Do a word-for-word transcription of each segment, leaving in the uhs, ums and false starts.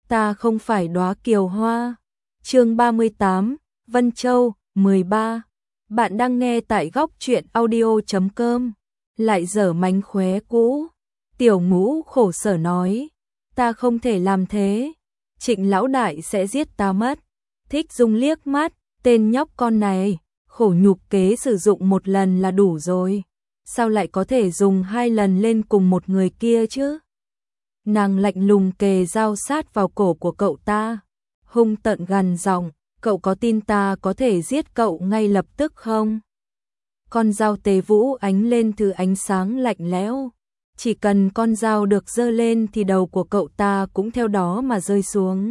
ta không phải đóa kiều hoa. Chương ba mươi tám, Vân Châu, mười ba. Bạn đang nghe tại góc truyện audio chấm com. Lại dở mánh khóe cũ. Tiểu Ngũ khổ sở nói, ta không thể làm thế, Trịnh lão đại sẽ giết ta mất. Thích Dung liếc mắt, tên nhóc con này, khổ nhục kế sử dụng một lần là đủ rồi, sao lại có thể dùng hai lần lên cùng một người kia chứ? Nàng lạnh lùng kề dao sát vào cổ của cậu ta, hung tợn gằn giọng, cậu có tin ta có thể giết cậu ngay lập tức không? Con dao tế vũ ánh lên thứ ánh sáng lạnh lẽo, chỉ cần con dao được giơ lên thì đầu của cậu ta cũng theo đó mà rơi xuống.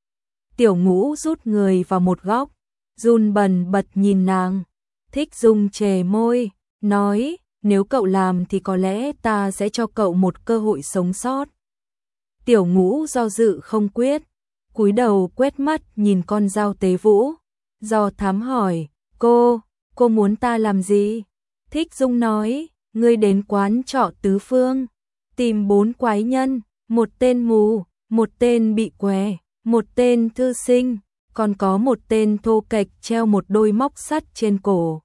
Tiểu Ngũ rút người vào một góc, run bần bật nhìn nàng. Thích Dung chề môi, nói, nếu cậu làm thì có lẽ ta sẽ cho cậu một cơ hội sống sót. Tiểu Ngũ do dự không quyết, cúi đầu quét mắt nhìn con dao tế vũ, do thám hỏi, cô, cô muốn ta làm gì? Thích Dung nói, ngươi đến quán trọ Tứ Phương, tìm bốn quái nhân, một tên mù, một tên bị què, một tên thư sinh, còn có một tên thô kệch treo một đôi móc sắt trên cổ.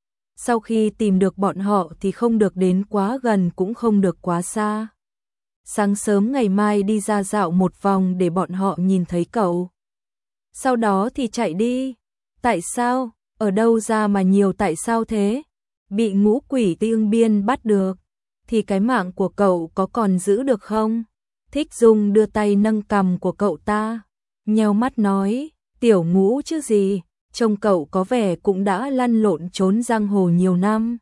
Sau khi tìm được bọn họ thì không được đến quá gần cũng không được quá xa. Sáng sớm ngày mai đi ra dạo một vòng để bọn họ nhìn thấy cậu. Sau đó thì chạy đi. Tại sao? Ở đâu ra mà nhiều tại sao thế? Bị ngũ quỷ Tương Biên bắt được, thì cái mạng của cậu có còn giữ được không? Thích Dung đưa tay nâng cằm của cậu ta, nheo mắt nói, Tiểu Ngũ chứ gì, trông cậu có vẻ cũng đã lăn lộn trốn giang hồ nhiều năm.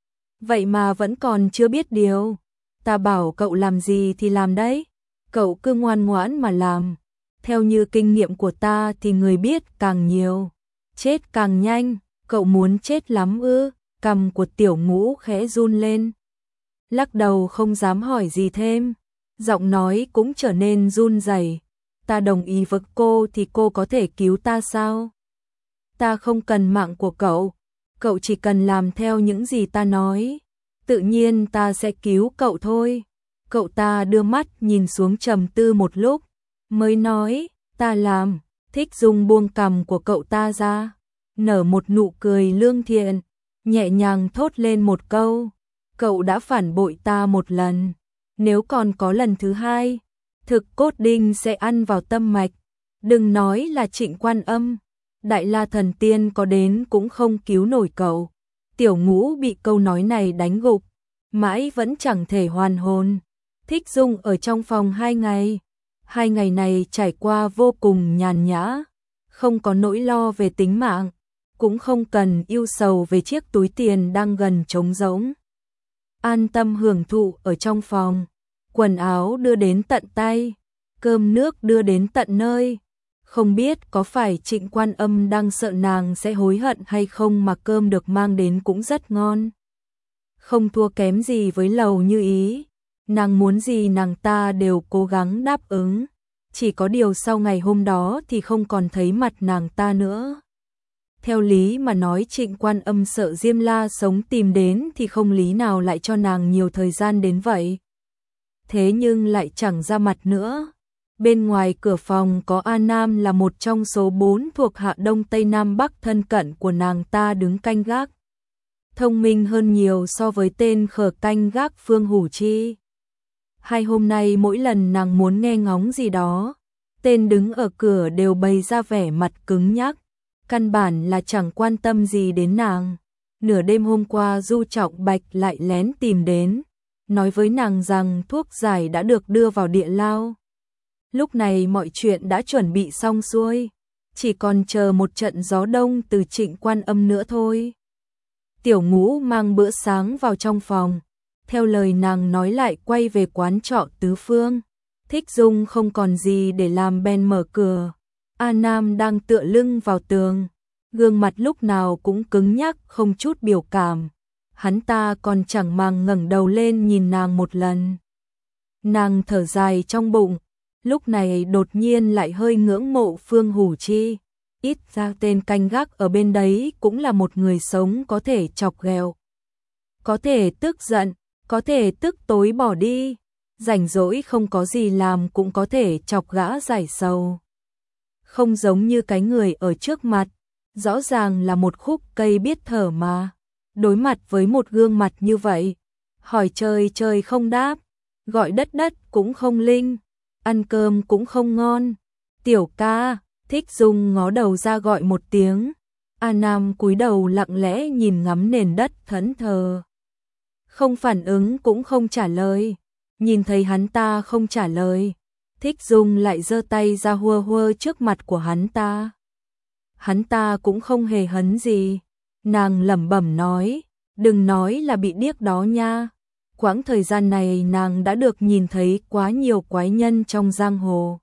Vậy mà vẫn còn chưa biết điều, ta bảo cậu làm gì thì làm đấy, cậu cứ ngoan ngoãn mà làm. Theo như kinh nghiệm của ta thì người biết càng nhiều, chết càng nhanh, cậu muốn chết lắm ư? Cằm của Tiểu Ngũ khẽ run lên, lắc đầu không dám hỏi gì thêm, giọng nói cũng trở nên run rẩy. Ta đồng ý với cô thì cô có thể cứu ta sao? Ta không cần mạng của cậu, cậu chỉ cần làm theo những gì ta nói, tự nhiên ta sẽ cứu cậu thôi. Cậu ta đưa mắt nhìn xuống trầm tư một lúc, mới nói, ta làm. Thích Dung buông cằm của cậu ta ra, nở một nụ cười lương thiện, nhẹ nhàng thốt lên một câu, cậu đã phản bội ta một lần, nếu còn có lần thứ hai, thực cốt đinh sẽ ăn vào tâm mạch. Đừng nói là Trịnh Quan Âm, Đại La Thần Tiên có đến cũng không cứu nổi cậu. Tiểu Ngũ bị câu nói này đánh gục, mãi vẫn chẳng thể hoàn hồn. Thích Dung ở trong phòng hai ngày, hai ngày này trải qua vô cùng nhàn nhã, không có nỗi lo về tính mạng, cũng không cần ưu sầu về chiếc túi tiền đang gần trống rỗng. An tâm hưởng thụ ở trong phòng, quần áo đưa đến tận tay, cơm nước đưa đến tận nơi. Không biết có phải Trịnh Quan Âm đang sợ nàng sẽ hối hận hay không mà cơm được mang đến cũng rất ngon. Không thua kém gì với Lầu Như Ý, nàng muốn gì nàng ta đều cố gắng đáp ứng. Chỉ có điều sau ngày hôm đó thì không còn thấy mặt nàng ta nữa. Theo lý mà nói Trịnh Quan Âm sợ Diêm La sống tìm đến thì không lý nào lại cho nàng nhiều thời gian đến vậy. Thế nhưng lại chẳng ra mặt nữa. Bên ngoài cửa phòng có A Nam là một trong số bốn thuộc hạ Đông Tây Nam Bắc thân cận của nàng ta đứng canh gác. Thông minh hơn nhiều so với tên khờ canh gác Phương Hủ Chi. Hai hôm nay mỗi lần nàng muốn nghe ngóng gì đó, tên đứng ở cửa đều bày ra vẻ mặt cứng nhắc, căn bản là chẳng quan tâm gì đến nàng. Nửa đêm hôm qua Du Trọng Bạch lại lén tìm đến, nói với nàng rằng thuốc giải đã được đưa vào địa lao. Lúc này mọi chuyện đã chuẩn bị xong xuôi, chỉ còn chờ một trận gió đông từ Trịnh Quan Âm nữa thôi. Tiểu Ngũ mang bữa sáng vào trong phòng, theo lời nàng nói lại quay về quán trọ Tứ Phương. Thích Dung không còn gì để làm bèn mở cửa. A Nam đang tựa lưng vào tường, gương mặt lúc nào cũng cứng nhắc không chút biểu cảm. Hắn ta còn chẳng màng ngẩng đầu lên nhìn nàng một lần. Nàng thở dài trong bụng, lúc này đột nhiên lại hơi ngưỡng mộ Phương Hủ Chi. Ít ra tên canh gác ở bên đấy cũng là một người sống có thể chọc ghẹo, có thể tức giận, có thể tức tối bỏ đi. rảnh rỗi không có gì làm cũng có thể chọc gã giải sầu. Không giống như cái người ở trước mặt, rõ ràng là một khúc cây biết thở mà. Đối mặt với một gương mặt như vậy, hỏi trời trời không đáp, gọi đất đất cũng không linh, ăn cơm cũng không ngon. Tiểu ca, Thích Dung ngó đầu ra gọi một tiếng. A Nam cúi đầu lặng lẽ nhìn ngắm nền đất thẫn thờ. Không phản ứng cũng không trả lời. Nhìn thấy hắn ta không trả lời, Thích Dung lại giơ tay ra hua hua trước mặt của hắn ta. Hắn ta cũng không hề hấn gì. Nàng lẩm bẩm nói, đừng nói là bị điếc đó nha. Quãng thời gian này nàng đã được nhìn thấy quá nhiều quái nhân trong giang hồ.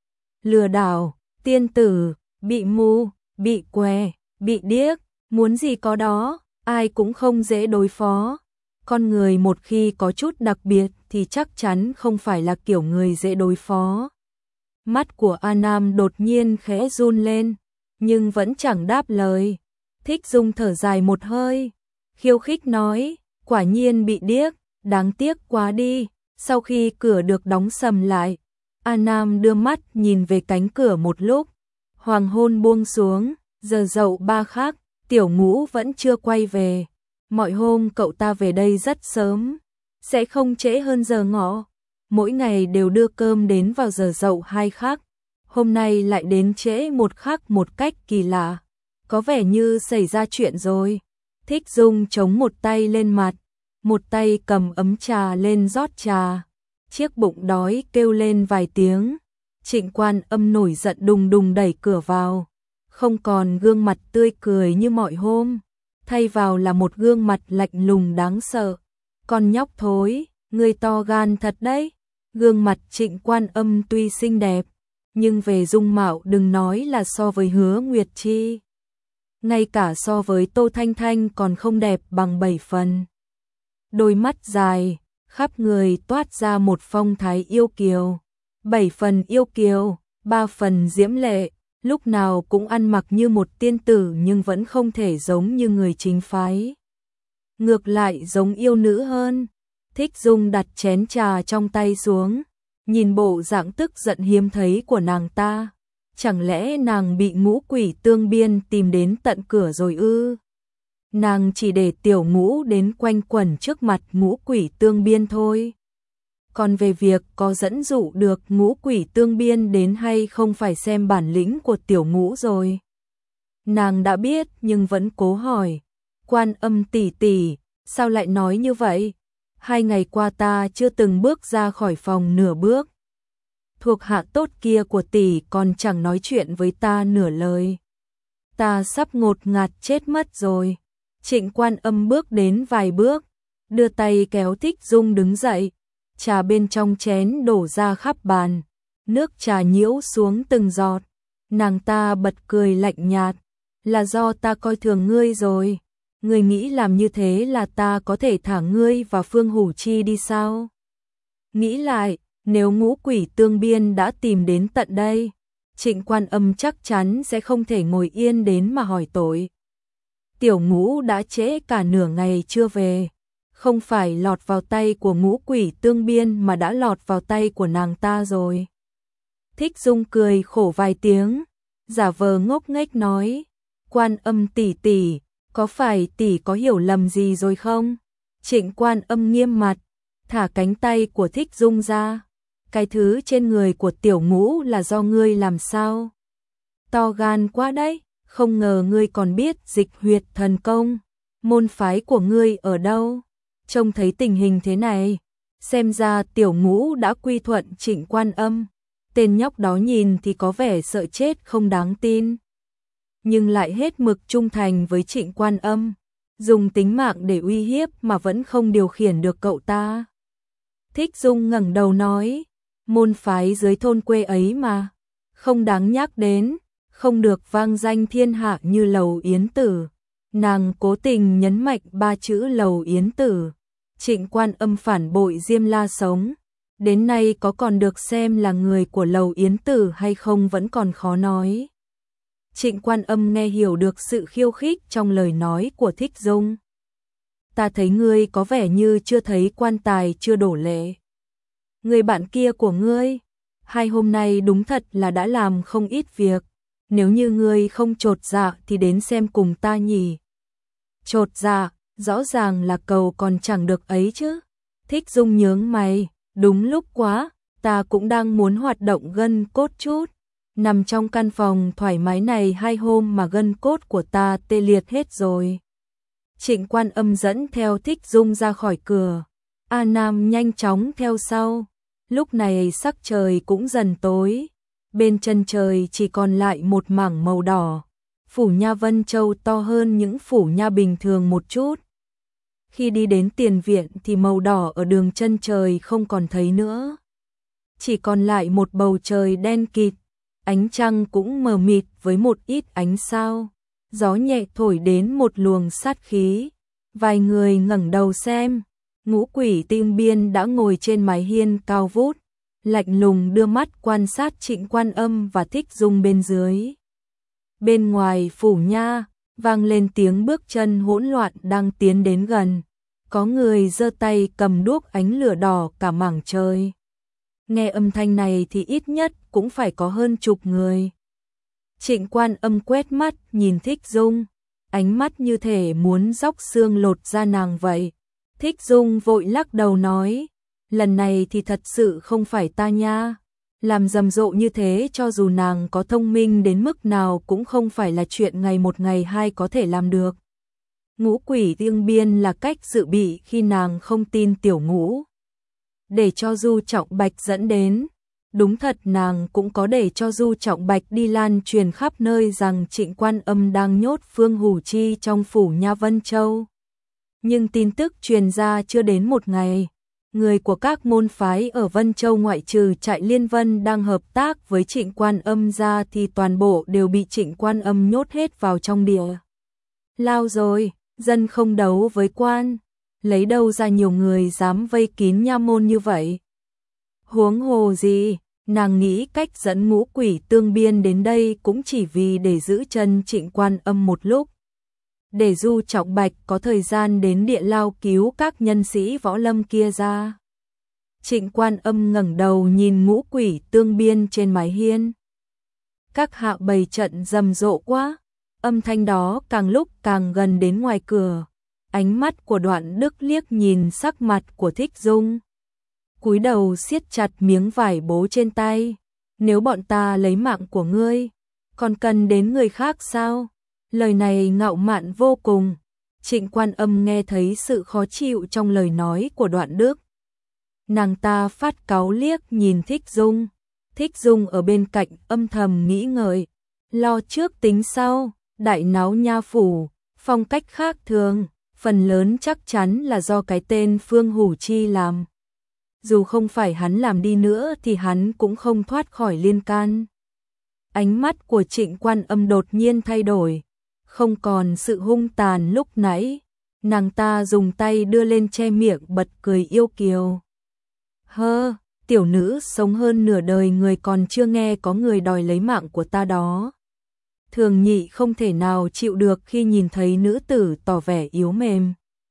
Lừa đảo, tiên tử, bị mù, bị què, bị điếc, muốn gì có đó, ai cũng không dễ đối phó. Con người một khi có chút đặc biệt thì chắc chắn không phải là kiểu người dễ đối phó. Mắt của A Nam đột nhiên khẽ run lên, nhưng vẫn chẳng đáp lời. Thích Dung thở dài một hơi, khiêu khích nói, quả nhiên bị điếc, đáng tiếc quá đi. Sau khi cửa được đóng sầm lại, A Nam đưa mắt nhìn về cánh cửa một lúc. Hoàng hôn buông xuống, giờ dậu ba khắc, Tiểu Ngũ vẫn chưa quay về. Mọi hôm cậu ta về đây rất sớm, sẽ không trễ hơn giờ ngọ. Mỗi ngày đều đưa cơm đến vào giờ dậu hai khắc. Hôm nay lại đến trễ một khắc một cách kỳ lạ. Có vẻ như xảy ra chuyện rồi. Thích Dung chống một tay lên mặt, một tay cầm ấm trà lên rót trà. Chiếc bụng đói kêu lên vài tiếng. Trịnh Quan Âm nổi giận đùng đùng đẩy cửa vào. Không còn gương mặt tươi cười như mọi hôm, thay vào là một gương mặt lạnh lùng đáng sợ. Con nhóc thối, ngươi to gan thật đấy. Gương mặt Trịnh Quan Âm tuy xinh đẹp, nhưng về dung mạo đừng nói là so với Hứa Nguyệt Chi. Ngay cả so với Tô Thanh Thanh còn không đẹp bằng bảy phần. Đôi mắt dài, khắp người toát ra một phong thái yêu kiều. Bảy phần yêu kiều, ba phần diễm lệ, lúc nào cũng ăn mặc như một tiên tử nhưng vẫn không thể giống như người chính phái. Ngược lại giống yêu nữ hơn. Thích Dung đặt chén trà trong tay xuống, nhìn bộ dạng tức giận hiếm thấy của nàng ta. Chẳng lẽ nàng bị Ngũ Quỷ Tương Biên tìm đến tận cửa rồi ư? Nàng chỉ để Tiểu Ngũ đến quanh quẩn trước mặt Ngũ Quỷ Tương Biên thôi. Còn về việc có dẫn dụ được Ngũ Quỷ Tương Biên đến hay không phải xem bản lĩnh của Tiểu Ngũ rồi. Nàng đã biết nhưng vẫn cố hỏi, Quan Âm tỷ tỷ, sao lại nói như vậy? Hai ngày qua ta chưa từng bước ra khỏi phòng nửa bước. Thuộc hạ tốt kia của tỷ còn chẳng nói chuyện với ta nửa lời. Ta sắp ngột ngạt chết mất rồi. Trịnh Quan Âm bước đến vài bước, đưa tay kéo Thích Dung đứng dậy. Trà bên trong chén đổ ra khắp bàn, nước trà nhiễu xuống từng giọt. Nàng ta bật cười lạnh nhạt, là do ta coi thường ngươi rồi. Ngươi nghĩ làm như thế là ta có thể thả ngươi và Phương Hủ Chi đi sao? Nghĩ lại, nếu Ngũ Quỷ Tương Biên đã tìm đến tận đây, Trịnh Quan Âm chắc chắn sẽ không thể ngồi yên đến mà hỏi tội. Tiểu Ngũ đã trễ cả nửa ngày chưa về, không phải lọt vào tay của Ngũ Quỷ Tương Biên mà đã lọt vào tay của nàng ta rồi. Thích Dung cười khổ vài tiếng, giả vờ ngốc nghếch nói, Quan Âm tỷ tỷ, có phải tỷ có hiểu lầm gì rồi không? Trịnh Quan Âm nghiêm mặt, thả cánh tay của Thích Dung ra. Cái thứ trên người của Tiểu Ngũ là do ngươi làm sao? To gan quá đấy, không ngờ ngươi còn biết dịch huyệt thần công. Môn phái của ngươi ở đâu? Trông thấy tình hình thế này, xem ra Tiểu Ngũ đã quy thuận Trịnh Quan Âm. Tên nhóc đó nhìn thì có vẻ sợ chết không đáng tin, nhưng lại hết mực trung thành với Trịnh Quan Âm, dùng tính mạng để uy hiếp mà vẫn không điều khiển được cậu ta. Thích Dung ngẩng đầu nói, môn phái dưới thôn quê ấy mà, không đáng nhắc đến, không được vang danh thiên hạ như Lầu Yến Tử. Nàng cố tình nhấn mạnh ba chữ Lầu Yến Tử. Trịnh Quan Âm phản bội Diêm La sống, đến nay có còn được xem là người của Lầu Yến Tử hay không vẫn còn khó nói. Trịnh Quan Âm nghe hiểu được sự khiêu khích trong lời nói của Thích Dung. Ta thấy ngươi có vẻ như chưa thấy quan tài chưa đổ lệ. người bạn kia của ngươi, hai hôm nay đúng thật là đã làm không ít việc, nếu như ngươi không chột dạ thì đến xem cùng ta nhỉ. Chột dạ, rõ ràng là cầu còn chẳng được ấy chứ. Thích Dung nhướng mày, đúng lúc quá, ta cũng đang muốn hoạt động gân cốt chút. Nằm trong căn phòng thoải mái này hai hôm mà gân cốt của ta tê liệt hết rồi. Trịnh Quan Âm dẫn theo Thích Dung ra khỏi cửa. A Nam nhanh chóng theo sau. Lúc này sắc trời cũng dần tối. Bên chân trời chỉ còn lại một mảng màu đỏ. Phủ nha Vân Châu to hơn những phủ nha bình thường một chút. Khi đi đến tiền viện thì màu đỏ ở đường chân trời không còn thấy nữa. Chỉ còn lại một bầu trời đen kịt. Ánh trăng cũng mờ mịt với một ít ánh sao. Gió nhẹ thổi đến một luồng sát khí. Vài người ngẩng đầu xem. Ngũ quỷ Tinh Biên đã ngồi trên mái hiên cao vút, lạnh lùng đưa mắt quan sát Trịnh Quan Âm và Thích Dung bên dưới. Bên ngoài phủ nha, vang lên tiếng bước chân hỗn loạn đang tiến đến gần. Có người giơ tay cầm đuốc ánh lửa đỏ cả mảng trời. Nghe âm thanh này thì ít nhất cũng phải có hơn chục người. Trịnh Quan Âm quét mắt nhìn Thích Dung, ánh mắt như thể muốn róc xương lột da nàng vậy. Thích Dung vội lắc đầu nói, lần này thì thật sự không phải ta nha. Làm rầm rộ như thế cho dù nàng có thông minh đến mức nào cũng không phải là chuyện ngày một ngày hai có thể làm được. Ngũ quỷ Tinh Biên là cách dự bị khi nàng không tin tiểu ngũ. Để cho Du Trọng Bạch dẫn đến. Đúng thật nàng cũng có để cho Du Trọng Bạch đi lan truyền khắp nơi rằng Trịnh Quan Âm đang nhốt Phương Hủ Chi trong phủ nha Vân Châu. Nhưng tin tức truyền ra chưa đến một ngày. Người của các môn phái ở Vân Châu ngoại trừ trại Liên Vân đang hợp tác với Trịnh Quan Âm ra thì toàn bộ đều bị Trịnh Quan Âm nhốt hết vào trong địa lao rồi, dân không đấu với quan, lấy đâu ra nhiều người dám vây kín nha môn như vậy. Huống hồ gì, nàng nghĩ cách dẫn Ngũ quỷ Tương Biên đến đây cũng chỉ vì để giữ chân Trịnh Quan Âm một lúc. Để Du Trọng Bạch có thời gian đến địa lao cứu các nhân sĩ võ lâm kia ra. Trịnh Quan Âm ngẩng đầu nhìn Ngũ quỷ Tương Biên trên mái hiên. Các hạ bày trận rầm rộ quá, âm thanh đó càng lúc càng gần đến ngoài cửa. Ánh mắt của Đoạn Đức liếc nhìn sắc mặt của Thích Dung. Cúi đầu siết chặt miếng vải bố trên tay. Nếu bọn ta lấy mạng của ngươi, còn cần đến người khác sao? Lời này ngạo mạn vô cùng. Trịnh Quan Âm nghe thấy sự khó chịu trong lời nói của Đoạn Đức. Nàng ta phát cáu liếc nhìn Thích Dung. Thích Dung ở bên cạnh âm thầm nghĩ ngợi. Lo trước tính sau, đại náo nha phủ, phong cách khác thường, phần lớn chắc chắn là do cái tên Phương Hủ Chi làm. Dù không phải hắn làm đi nữa thì hắn cũng không thoát khỏi liên can. Ánh mắt của Trịnh Quan Âm đột nhiên thay đổi. Không còn sự hung tàn lúc nãy, nàng ta dùng tay đưa lên che miệng bật cười yêu kiều. Hơ, tiểu nữ sống hơn nửa đời người còn chưa nghe có người đòi lấy mạng của ta đó. Thường Nhị không thể nào chịu được khi nhìn thấy nữ tử tỏ vẻ yếu mềm.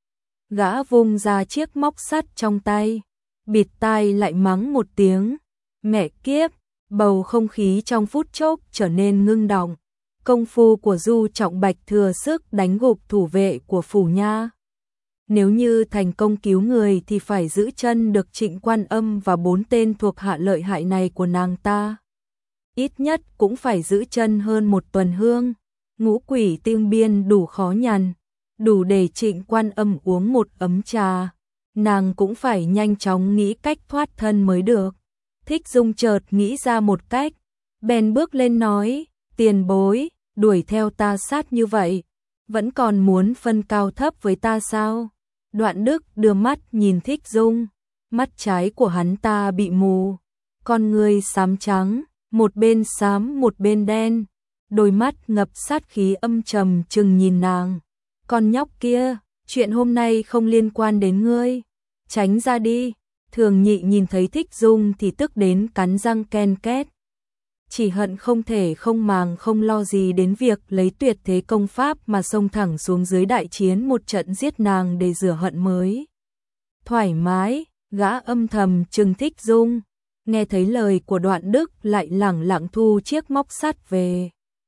Gã vung ra chiếc móc sắt trong tay, bịt tai lại mắng một tiếng. Mẹ kiếp, bầu không khí trong phút chốc trở nên ngưng đọng. Công phu của Du Trọng Bạch thừa sức đánh gục thủ vệ của phủ nha. Nếu như thành công cứu người thì phải giữ chân được Trịnh Quan Âm và bốn tên thuộc hạ lợi hại này của nàng ta. Ít nhất cũng phải giữ chân hơn một tuần hương. Ngũ quỷ Tinh Biên đủ khó nhằn, đủ để Trịnh Quan Âm uống một ấm trà. Nàng cũng phải nhanh chóng nghĩ cách thoát thân mới được. Thích Dung chợt nghĩ ra một cách, bèn bước lên nói, tiền bối, đuổi theo ta sát như vậy, vẫn còn muốn phân cao thấp với ta sao? Đoạn Đức đưa mắt nhìn Thích Dung, mắt trái của hắn ta bị mù, con người xám trắng, một bên xám một bên đen, đôi mắt ngập sát khí âm trầm trừng nhìn nàng. Con nhóc kia, chuyện hôm nay không liên quan đến ngươi, tránh ra đi. Thường Nhị nhìn thấy Thích Dung thì tức đến cắn răng ken két. Chỉ hận không thể không màng không lo gì đến việc lấy tuyệt thế công pháp mà xông thẳng xuống dưới đại chiến một trận giết nàng để rửa hận mới. Thoải mái, Gã âm thầm trừng Thích Dung, nghe thấy lời của Đoạn Đức lại lẳng lặng thu chiếc móc sắt về.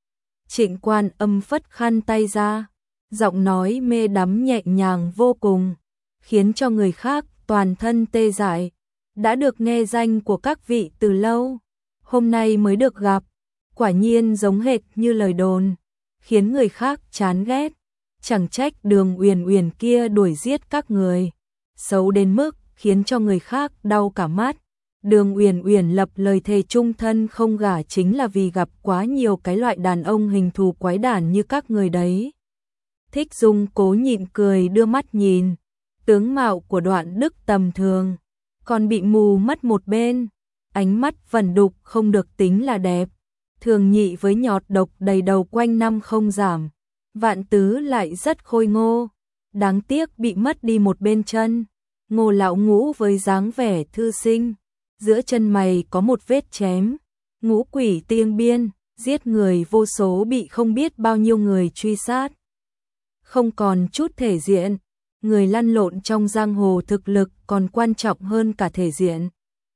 Trịnh Quan Âm phất khăn tay ra, giọng nói mê đắm nhẹ nhàng vô cùng, khiến cho người khác toàn thân tê dại. Đã được nghe danh của các vị từ lâu, hôm nay mới được gặp, quả nhiên giống hệt như lời đồn, khiến người khác chán ghét. Chẳng trách Đường Uyển Uyển kia đuổi giết các người, xấu đến mức khiến cho người khác đau cả mắt. Đường Uyển Uyển lập lời thề chung thân không gả chính là vì gặp quá nhiều cái loại đàn ông hình thù quái đản như các người đấy. Thích Dung cố nhịn cười đưa mắt nhìn, tướng mạo của Đoạn Đức tầm thường, còn bị mù mất một bên, ánh mắt vẩn đục không được tính là đẹp, thường nhị với nhọt độc đầy đầu quanh năm không giảm. Vạn Tứ lại rất khôi ngô, đáng tiếc bị mất đi một bên chân. Ngô lão ngũ với dáng vẻ thư sinh, giữa chân mày có một vết chém, ngũ quỷ tiên biên, giết người vô số, bị không biết bao nhiêu người truy sát. Không còn chút thể diện, người lăn lộn trong giang hồ thực lực còn quan trọng hơn cả thể diện.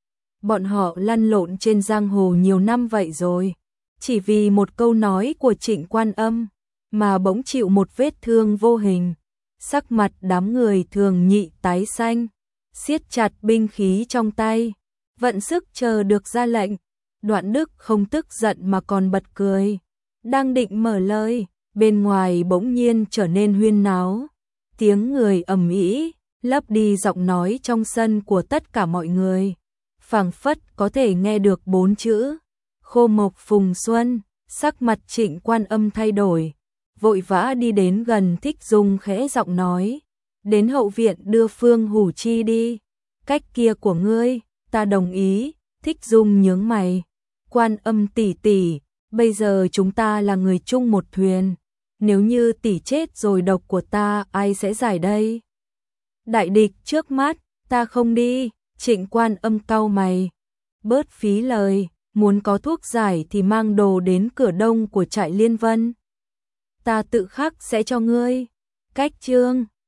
Bọn họ lăn lộn trên giang hồ nhiều năm vậy rồi, chỉ vì một câu nói của Trịnh Quan Âm mà bỗng chịu một vết thương vô hình. Sắc mặt đám người thường nhị tái xanh, siết chặt binh khí trong tay, vận sức chờ được ra lệnh. Đoạn Đức không tức giận mà còn bật cười, đang định mở lời, bên ngoài bỗng nhiên trở nên huyên náo, tiếng người ầm ĩ lấp đi giọng nói trong sân của tất cả mọi người, phảng phất có thể nghe được bốn chữ khô mộc phùng xuân. Sắc mặt Trịnh Quan Âm thay đổi, vội vã đi đến gần Thích Dung khẽ giọng nói, đến hậu viện đưa Phương Hủ Chi đi. Cách kia của ngươi, ta đồng ý. Thích Dung nhướng mày, Quan Âm tỷ tỷ, bây giờ chúng ta là người chung một thuyền, nếu như tỷ chết rồi độc của ta ai sẽ giải đây? Đại địch trước mắt, ta không đi. Trịnh Quan Âm cau mày, bớt phí lời, muốn có thuốc giải thì mang đồ đến cửa đông của trại Liên Vân, ta tự khắc sẽ cho ngươi. Cách chương